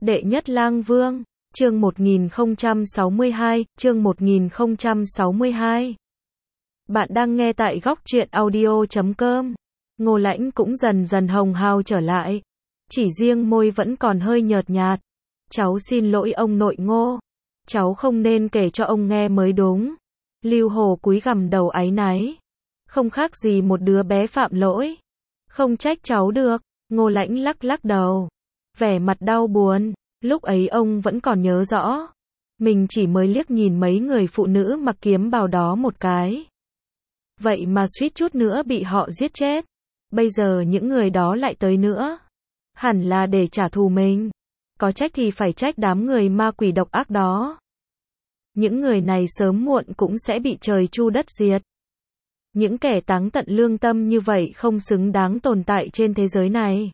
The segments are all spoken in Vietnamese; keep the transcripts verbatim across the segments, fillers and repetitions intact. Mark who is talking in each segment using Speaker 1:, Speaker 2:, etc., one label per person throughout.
Speaker 1: Đệ nhất lang vương, chương một nghìn không trăm sáu mươi hai, chương một nghìn không trăm sáu mươi hai. Bạn đang nghe tại góc truyện audio chấm com. Ngô Lãnh cũng dần dần hồng hào trở lại. Chỉ riêng môi vẫn còn hơi nhợt nhạt. Cháu xin lỗi ông nội Ngô. Cháu không nên kể cho ông nghe mới đúng. Lưu Hồ cúi gằm đầu áy náy. Không khác gì một đứa bé phạm lỗi. Không trách cháu được. Ngô Lãnh lắc lắc đầu. Vẻ mặt đau buồn. Lúc ấy ông vẫn còn nhớ rõ. Mình chỉ mới liếc nhìn mấy người phụ nữ mặc kiếm bào đó một cái. Vậy mà suýt chút nữa bị họ giết chết. Bây giờ những người đó lại tới nữa. Hẳn là để trả thù mình. Có trách thì phải trách đám người ma quỷ độc ác đó. Những người này sớm muộn cũng sẽ bị trời chu đất diệt. Những kẻ táng tận lương tâm như vậy không xứng đáng tồn tại trên thế giới này.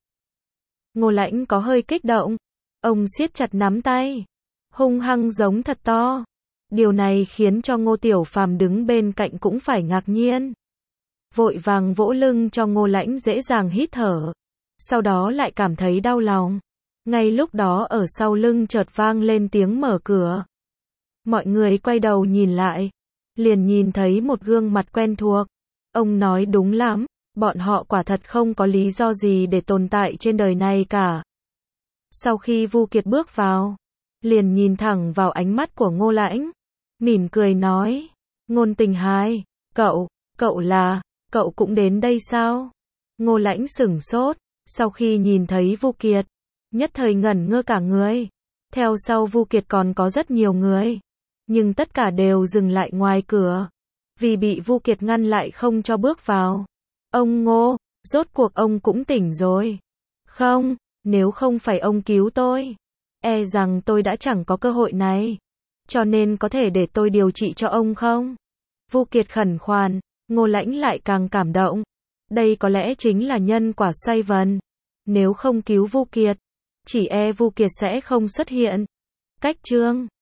Speaker 1: Ngô Lãnh có hơi kích động. Ông siết chặt nắm tay. Hung hăng giống thật to. Điều này khiến cho Ngô Tiểu Phàm đứng bên cạnh cũng phải ngạc nhiên. Vội vàng vỗ lưng cho Ngô Lãnh dễ dàng hít thở. Sau đó lại cảm thấy đau lòng. Ngay lúc đó ở sau lưng chợt vang lên tiếng mở cửa. Mọi người quay đầu nhìn lại. Liền nhìn thấy một gương mặt quen thuộc. Ông nói đúng lắm. Bọn họ quả thật không có lý do gì để tồn tại trên đời này cả. Sau khi Vu Kiệt bước vào, liền nhìn thẳng vào ánh mắt của Ngô Lãnh, mỉm cười nói, Ngôn Tình Hai, cậu, cậu là, cậu cũng đến đây sao? Ngô Lãnh sửng sốt, sau khi nhìn thấy Vu Kiệt, nhất thời ngẩn ngơ cả người. Theo sau Vu Kiệt còn có rất nhiều người, nhưng tất cả đều dừng lại ngoài cửa, vì bị Vu Kiệt ngăn lại không cho bước vào. Ông Ngô, rốt cuộc ông cũng tỉnh rồi. Không, nếu không phải ông cứu tôi, e rằng tôi đã chẳng có cơ hội này. Cho nên có thể để tôi điều trị cho ông không? Vu Kiệt khẩn khoản, Ngô Lãnh lại càng cảm động. Đây có lẽ chính là nhân quả xoay vần. Nếu không cứu Vu Kiệt, chỉ e Vu Kiệt sẽ không xuất hiện. Cách chương